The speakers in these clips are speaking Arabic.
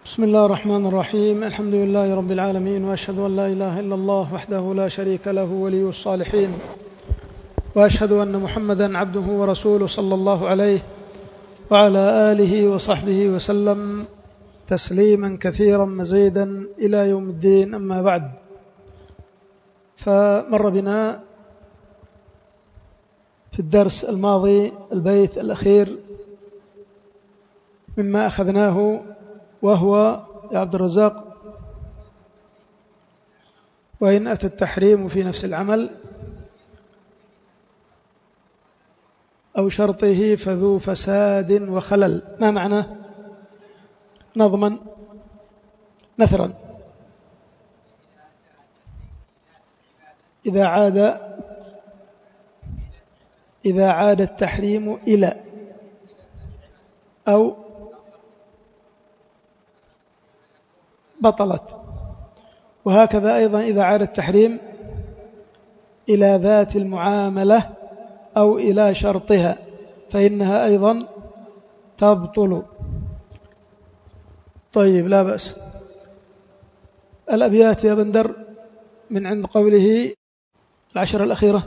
بسم الله الرحمن الرحيم. الحمد لله رب العالمين، وأشهد أن لا إله إلا الله وحده لا شريك له ولي الصالحين، وأشهد أن محمدا عبده ورسوله صلى الله عليه وعلى آله وصحبه وسلم تسليما كثيرا مزيدا إلى يوم الدين. أما بعد، فمر بنا في الدرس الماضي البيت الأخير مما أخذناه، وهو يا عبد الرزاق: وإن أتى التحريم في نفس العمل أو شرطه فذو فساد وخلل. ما معنى نظما نثرا؟ إذا عاد التحريم إلى أو بطلت، وهكذا أيضا إذا عاد التحريم إلى ذات المعاملة أو إلى شرطها فإنها أيضا تبطل. طيب، لا بأس. الأبيات يا بندر من عند قوله العشرة الأخيرة: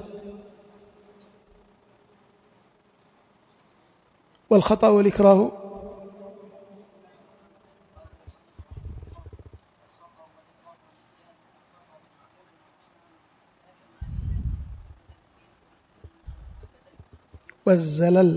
والخطأ والإكراه والزلل.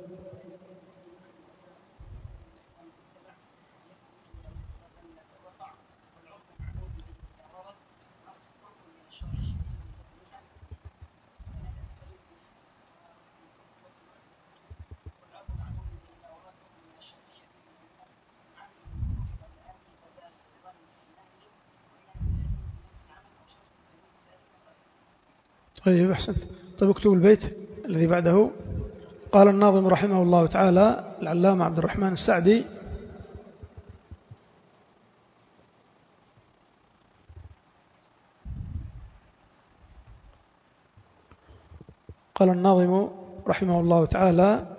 طيب، أحسنت. طيب، اكتب البيت الذي بعده. قال الناظم رحمه الله تعالى العلامة عبد الرحمن السعدي: قال الناظم رحمه الله تعالى: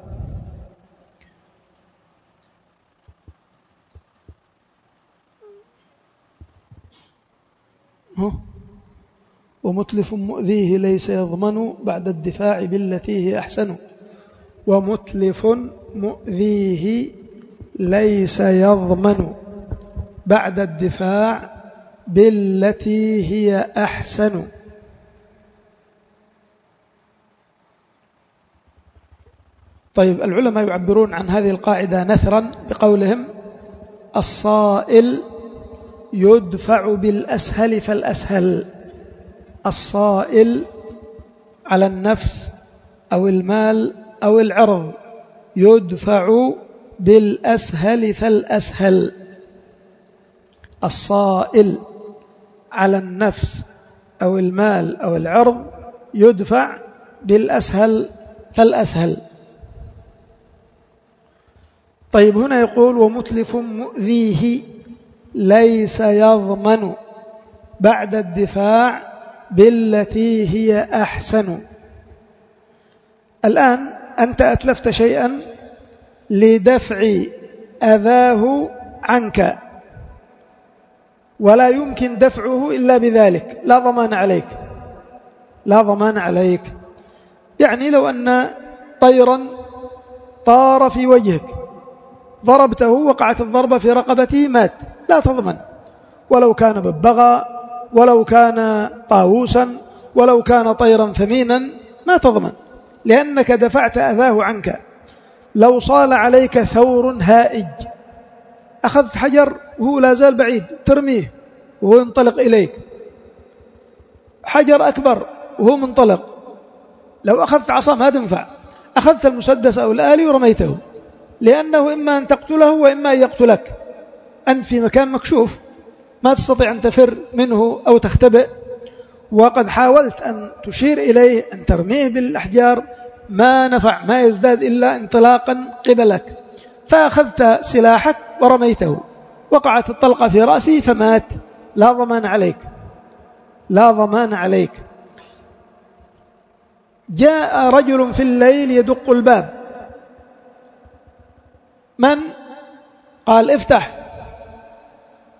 ومتلف مؤذيه ليس يضمن بعد الدفاع بالتي هي أحسن. ومتلف مؤذيه ليس يضمن بعد الدفاع بالتي هي أحسن. طيب، العلماء يعبرون عن هذه القاعدة نثرا بقولهم: الصائل يدفع بالأسهل فالأسهل. الصائل على النفس أو المال أو العرض يدفع بالأسهل فالأسهل. الصائل على النفس أو المال أو العرض يدفع بالأسهل فالأسهل. طيب، هنا يقول: ومتلف مؤذيه ليس يضمن بعد الدفاع بالتي هي أحسن. الآن أنت أتلفت شيئا لدفع أذاه عنك، ولا يمكن دفعه إلا بذلك، لا ضمان عليك، لا ضمان عليك. يعني لو أن طيرا طار في وجهك، ضربته، وقعت الضربة في رقبته، مات، لا تضمن. ولو كان ببغاء، ولو كان طاووسا، ولو كان طيرا ثمينا، ما تضمن، لأنك دفعت أذاه عنك. لو صال عليك ثور هائج، أخذت حجر وهو لا زال بعيد ترميه وهو ينطلق إليك، حجر أكبر وهو منطلق، لو أخذت عصا ما تنفع، أخذت المسدس أو الآلي ورميته، لأنه إما أن تقتله وإما أن يقتلك. أنت في مكان مكشوف ما تستطيع أن تفر منه أو تختبئ، وقد حاولت أن تشير إليه، أن ترميه بالأحجار، ما نفع، ما يزداد إلا انطلاقا قبلك، فأخذت سلاحك ورميته، وقعت الطلقة في رأسه فمات، لا ضمان عليك، لا ضمان عليك. جاء رجل في الليل يدق الباب، من؟ قال افتح،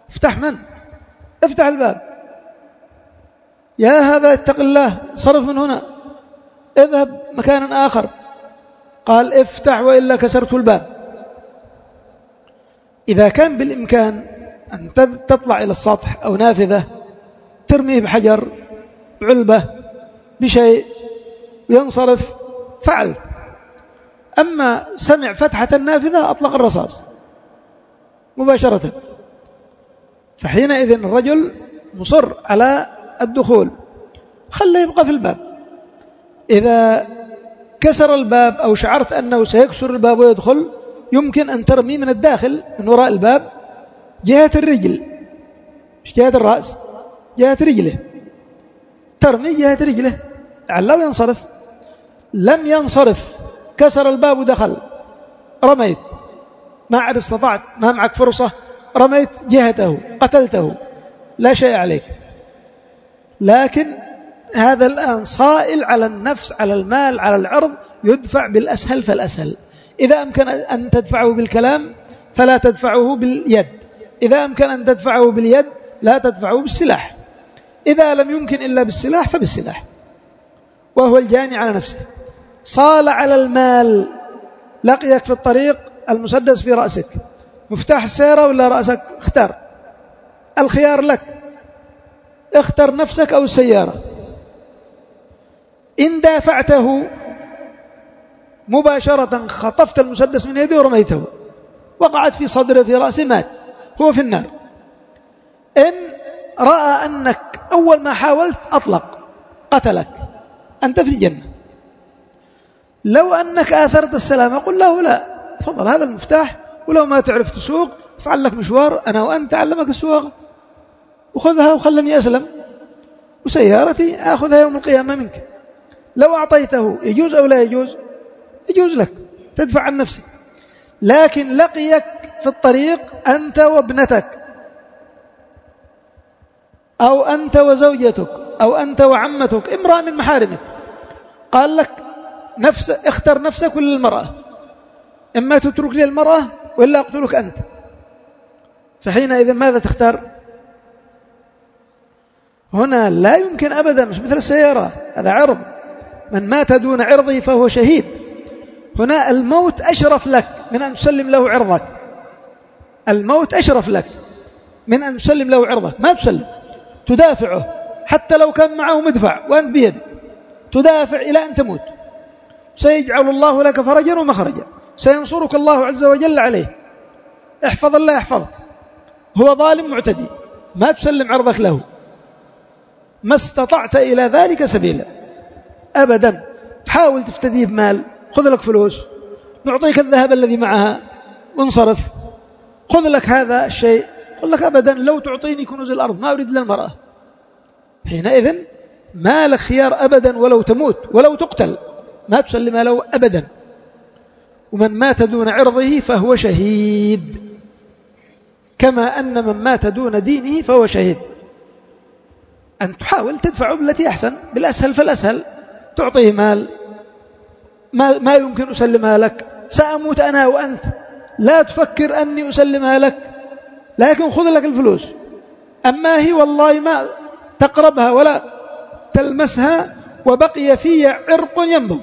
افتح من؟ افتح الباب. يا هذا اتق الله، صرف من هنا، اذهب مكان آخر. قال افتح وإلا كسرت الباب. إذا كان بالإمكان أن تطلع إلى السطح أو نافذة ترميه بحجر بعلبة بشيء ينصرف فعل. أما سمع فتحة النافذة أطلق الرصاص مباشرة. فحينئذ الرجل مصر على الدخول، خليه يبقى في الباب. إذا كسر الباب أو شعرت أنه سيكسر الباب ويدخل، يمكن أن ترمي من الداخل من وراء الباب جهة الرجل، مش جهة الرأس، جهة رجله، ترمي جهة رجله لعله ينصرف. لم ينصرف، كسر الباب ودخل، رميت، ما عاد استطعت، ما معك فرصة، رميت جهته قتلته، لا شيء عليك. لكن هذا الآن صائل على النفس، على المال، على العرض، يدفع بالأسهل فالأسهل. إذا أمكن أن تدفعه بالكلام فلا تدفعه باليد، إذا أمكن أن تدفعه باليد لا تدفعه بالسلاح، إذا لم يمكن إلا بالسلاح فبالسلاح، وهو الجاني على نفسه. صال على المال، لقيك في الطريق المسدس في رأسك، مفتاح السيارة ولا رأسك؟ اختار، الخيار لك، اختر نفسك أو السيارة. إن دافعته مباشرة خطفت المسدس من يده ورميته، وقعت في صدره في رأسه، مات، هو في النار. إن رأى أنك أول ما حاولت أطلق قتلك، أنت في الجنة. لو أنك آثرت السلامة قل له لا، تفضل هذا المفتاح، ولو ما تعرف تسوق افعل لك مشوار، أنا وأنت أعلمك السواقة، وخذها وخلني أسلم، وسيارتي أخذها يوم القيامة منك. لو أعطيته يجوز أو لا يجوز؟ يجوز لك، تدفع عن نفسك. لكن لقيك في الطريق أنت وابنتك، أو أنت وزوجتك، أو أنت وعمتك، امرأة من محارمك، قال لك اختر نفسك ولا المرأة، إما تترك لي المرأة وإلا أقتلك أنت. فحينئذ ماذا تختار؟ هنا لا يمكن أبدا، مش مثل السيارة، هذا عرض، من مات دون عرضه فهو شهيد. هنا الموت أشرف لك من أن تسلم له عرضك، الموت أشرف لك من أن تسلم له عرضك. ما تسلم، تدافعه، حتى لو كان معه مدفع وأنت بيدك تدافع إلى أن تموت. سيجعل الله لك فرجا ومخرجا، سينصرك الله عز وجل عليه. احفظ الله يحفظك. هو ظالم معتدي، ما تسلم عرضك له، ما استطعت إلى ذلك سبيلا أبدا. تحاول تفتديه بمال، خذ لك فلوس، نعطيك الذهب الذي معها وانصرف، خذ لك هذا الشيء، قل لك أبدا لو تعطيني كنوز الأرض ما أريد للمرأة. حينئذ ما لك خيار أبدا، ولو تموت ولو تقتل ما تسلم له أبدا. ومن مات دون عرضه فهو شهيد، كما أن من مات دون دينه فهو شهيد. أن تحاول تدفعه بالتي أحسن، بالأسهل فالأسهل، تعطيه مال، ما يمكن أسلمها لك، سأموت أنا وأنت، لا تفكر أني أسلمها لك، لكن خذ لك الفلوس. أما هي والله ما تقربها ولا تلمسها، وبقي في عرق ينبض.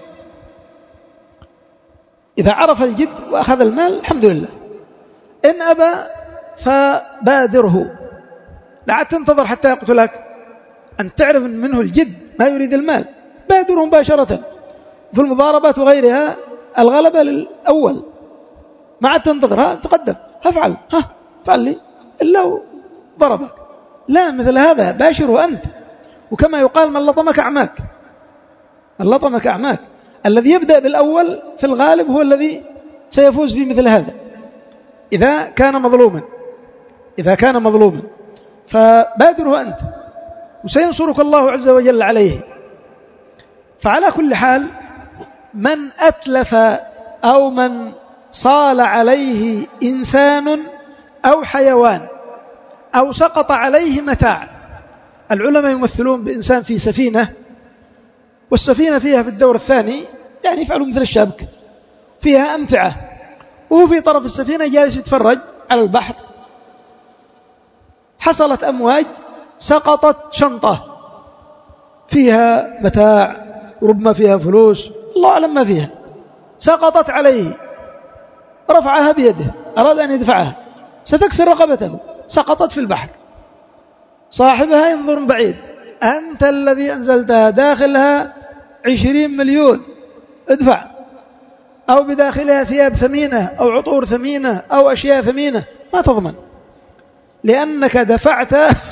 إذا عرف الجد وأخذ المال الحمد لله، إن أبى فبادره، لا تنتظر حتى يقتلك، أن تعرف منه الجد ما يريد المال، بادره مباشرة. في المضاربات وغيرها الغلبة للأول، ما عاد تنتظر، تقدم، افعل، افعل لي إلا ضربك. لا، مثل هذا باشره أنت. وكما يقال من لطمك أعماك، من لطمك أعماك. الذي يبدأ بالأول في الغالب هو الذي سيفوز في مثل هذا إذا كان مظلوما، إذا كان مظلوما فبادره أنت، وسينصرك الله عز وجل عليه. فعلى كل حال من أتلف أو من صال عليه إنسان أو حيوان أو سقط عليه متاع، العلماء يمثلون بإنسان في سفينة، والسفينة فيها في الدور الثاني يعني يفعلوا مثل الشبك، فيها أمتعة، وهو في طرف السفينة جالس يتفرج على البحر، حصلت أمواج، سقطت شنطة فيها متاع وربما فيها فلوس، الله أعلم ما فيها، سقطت عليه، رفعها بيده، أراد أن يدفعها، ستكسر رقبته، سقطت في البحر. صاحبها ينظر من بعيد، أنت الذي أنزلتها، داخلها 20 مليون، ادفع. أو بداخلها ثياب ثمينة أو عطور ثمينة أو أشياء ثمينة، ما تضمن، لأنك دفعت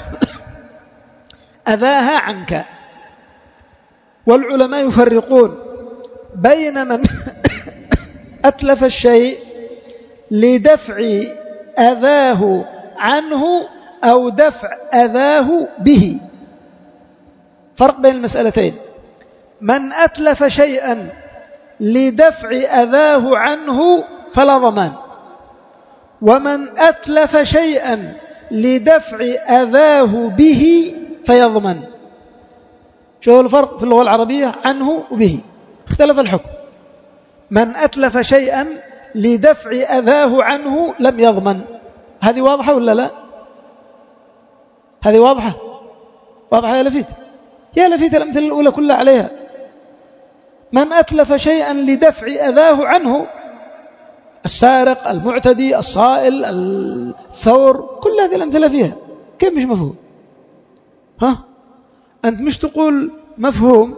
أذاها عنك. والعلماء يفرقون بين من أتلف الشيء لدفع أذاه عنه أو دفع أذاه به، فرق بين المسألتين. من أتلف شيئا لدفع أذاه عنه فلا ضمان، ومن أتلف شيئا لدفع أذاه به فيضمن. شو الفرق في اللغة العربية؟ عنه وبه، اختلف الحكم. من أتلف شيئا لدفع أذاه عنه لم يضمن. هذه واضحة ولا لا؟ هذه واضحة؟ واضحة يا لفيت؟ يا لفيت الأمثلة الأولى كلها عليها. من أتلف شيئا لدفع أذاه عنه، السارق، المعتدي، الصائل، الثور، كل هذه الأمثلة فيها. كيف مش مفهوم؟ ها؟ أنت مش تقول مفهوم،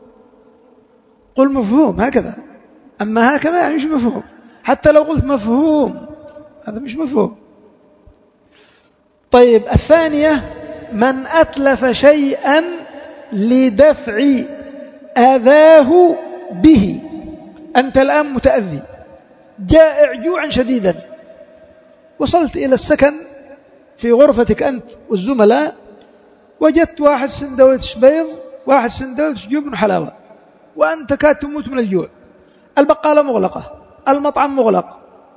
قل مفهوم هكذا، أما هكذا يعني مش مفهوم. حتى لو قلت مفهوم هذا مش مفهوم. طيب الثانية، من أتلف شيئا لدفع أذاه به. أنت الآن متأذي، جائع جوعا شديدا، وصلت إلى السكن في غرفتك أنت والزملاء، وجدت واحد سندويتش بيض، واحد سندويتش جبن وحلاوة، وأنت كاد تموت من الجوع. البقالة مغلقة، المطعم مغلق،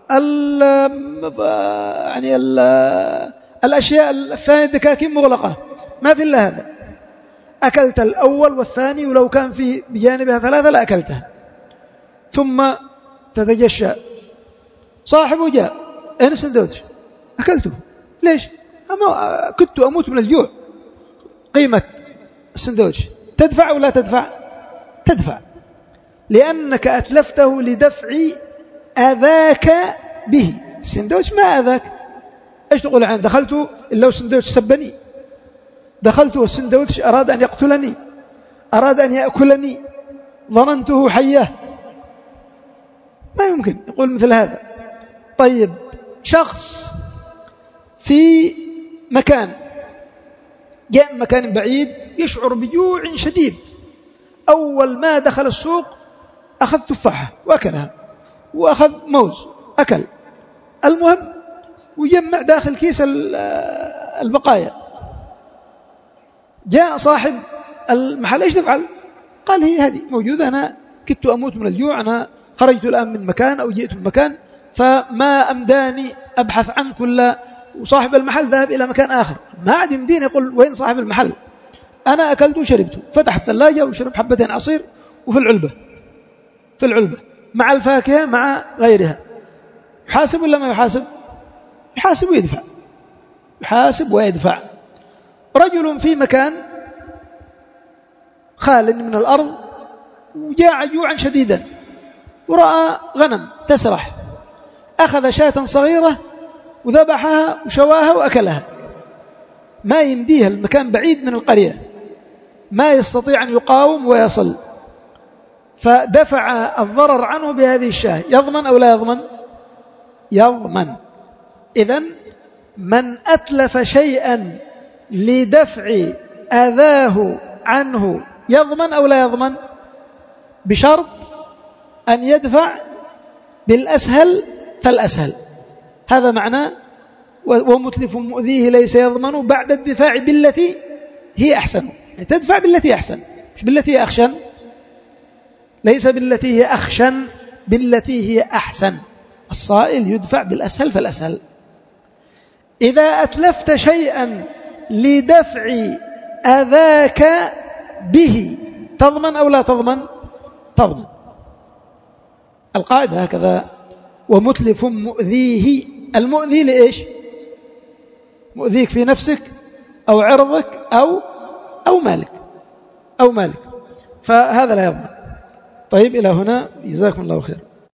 الأشياء الثانية الدكاكين مغلقة، ما في إلا هذا. أكلت الأول والثاني، ولو كان في بجانبها ثلاثة لأكلتها. ثم تتجشى، صاحبه جاء، أين السندوتش؟ أكلته. ليش؟ كنت أموت من الجوع. قيمة السندوتش تدفع ولا تدفع؟ تدفع، لأنك أتلفته لدفع أذاك به. السندوتش ما أذاك، إيش تقول عنه؟ دخلت إلا السندوتش سبني، دخلت والسندوتش أراد أن يقتلني، أراد أن يأكلني، ظننته حية. ما يمكن يقول مثل هذا. طيب شخص في مكان، جاء مكان بعيد، يشعر بجوع شديد، أول ما دخل السوق أخذ تفاحة وأكلها، وأخذ موز أكل، المهم ويجمع داخل كيس البقايا. جاء صاحب المحل، إيش تفعل؟ قال هي هذه موجودة، أنا كنت أموت من الجوع، أنا خرجت الآن من مكان أو جئت من مكان، فما أمداني أبحث عنك ولا. وصاحب المحل ذهب إلى مكان آخر، ما عاد يمديني يقول وين صاحب المحل. أنا أكلت وشربت، فتح الثلاجة وشرب حبتين عصير، وفي العلبة، في العلبة مع الفاكهة مع غيرها. يحاسب ولا ما يحاسب؟ يحاسب ويدفع، يحاسب ويدفع. رجل في مكان خال من الأرض، وجاع جوعا شديدا، ورأى غنم تسرح، أخذ شاة صغيرة وذبحها وشواها وأكلها. ما يمديها، المكان بعيد من القرية، ما يستطيع أن يقاوم ويصل، فدفع الضرر عنه بهذه الشاة. يضمن أو لا يضمن؟ يضمن. إذن من أتلف شيئا لدفع أذاه عنه يضمن أو لا يضمن؟ بشرط أن يدفع بالأسهل فالأسهل. هذا معنى ومتلف مؤذيه ليس يضمن بعد الدفاع بالتي هي أحسن. يعني تدفع بالتي أحسن، مش بالتي هي أخشن، ليس بالتي هي أخشن، بالتي هي أحسن. الصائل يدفع بالأسهل فالأسهل. إذا أتلفت شيئا لدفع أذاك به تضمن أو لا تضمن؟ تضمن. القاعدة هكذا. ومتلف مؤذيه، المؤذي لإيش؟ مؤذيك في نفسك أو عرضك أو مالك فهذا لا يضمن. طيب إلى هنا، جزاكم الله خير.